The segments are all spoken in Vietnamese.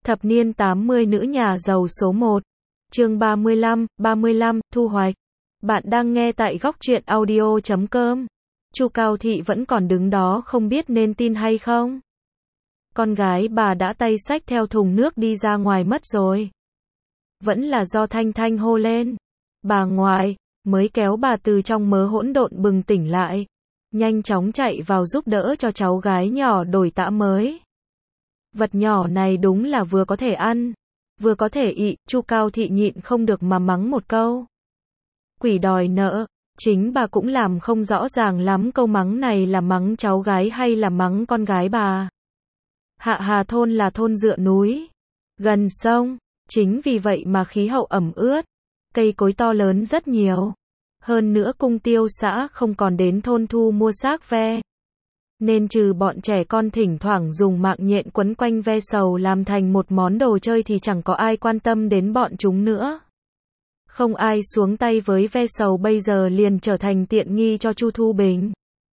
Thập niên 80 nữ nhà giàu số 1. Chương 35, thu hoạch. Bạn đang nghe tại góc truyện audio.com. Chu Cao Thị vẫn còn đứng đó không biết nên tin hay không. Con gái bà đã tay xách theo thùng nước đi ra ngoài mất rồi. Vẫn là do Thanh Thanh hô lên. Bà ngoại, mới kéo bà từ trong mớ hỗn độn bừng tỉnh lại. Nhanh chóng chạy vào giúp đỡ cho cháu gái nhỏ đổi tã mới. Vật nhỏ này đúng là vừa có thể ăn, vừa có thể ị, Chu Cao Thị nhịn không được mà mắng một câu. Quỷ đòi nợ, chính bà cũng làm không rõ ràng lắm câu mắng này là mắng cháu gái hay là mắng con gái bà. Hạ Hà thôn là thôn dựa núi, gần sông, chính vì vậy mà khí hậu ẩm ướt, cây cối to lớn rất nhiều. Hơn nữa Cung Tiêu xã không còn đến thôn thu mua xác ve. Nên trừ bọn trẻ con thỉnh thoảng dùng mạng nhện quấn quanh ve sầu làm thành một món đồ chơi thì chẳng có ai quan tâm đến bọn chúng nữa. Không ai xuống tay với ve sầu bây giờ liền trở thành tiện nghi cho Chu Thu Bình.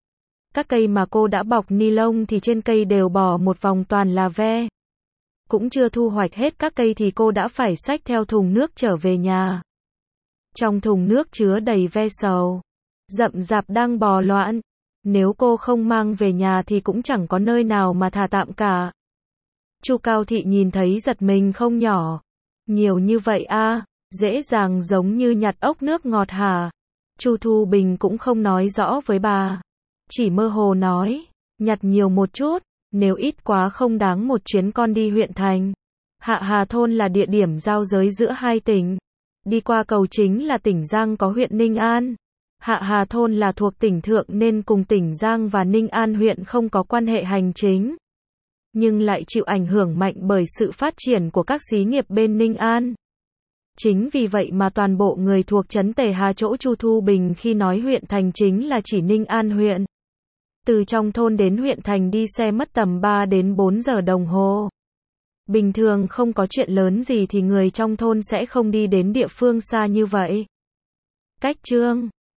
Các cây mà cô đã bọc ni lông thì trên cây đều bỏ một vòng toàn là ve. Cũng chưa thu hoạch hết các cây thì cô đã phải xách theo thùng nước trở về nhà. Trong thùng nước chứa đầy ve sầu, rậm rạp đang bò loạn. Nếu cô không mang về nhà thì cũng chẳng có nơi nào mà thả tạm cả. Chu Cao Thị nhìn thấy giật mình không nhỏ. Nhiều như vậy à, dễ dàng giống như nhặt ốc nước ngọt hả? Chu Thu Bình cũng không nói rõ với bà. Chỉ mơ hồ nói, nhặt nhiều một chút, nếu ít quá không đáng một chuyến con đi huyện thành. Hạ Hà thôn là địa điểm giao giới giữa hai tỉnh. Đi qua cầu chính là tỉnh Giang có huyện Ninh An. Hạ Hà thôn là thuộc tỉnh Thượng nên cùng tỉnh Giang và Ninh An huyện không có quan hệ hành chính. Nhưng lại chịu ảnh hưởng mạnh bởi sự phát triển của các xí nghiệp bên Ninh An. Chính vì vậy mà toàn bộ người thuộc trấn Tề Hà chỗ Chu Thu Bình khi nói huyện thành chính là chỉ Ninh An huyện. Từ trong thôn đến huyện thành đi xe mất tầm 3 đến 4 giờ đồng hồ. Bình thường không có chuyện lớn gì thì người trong thôn sẽ không đi đến địa phương xa như vậy. Cách chương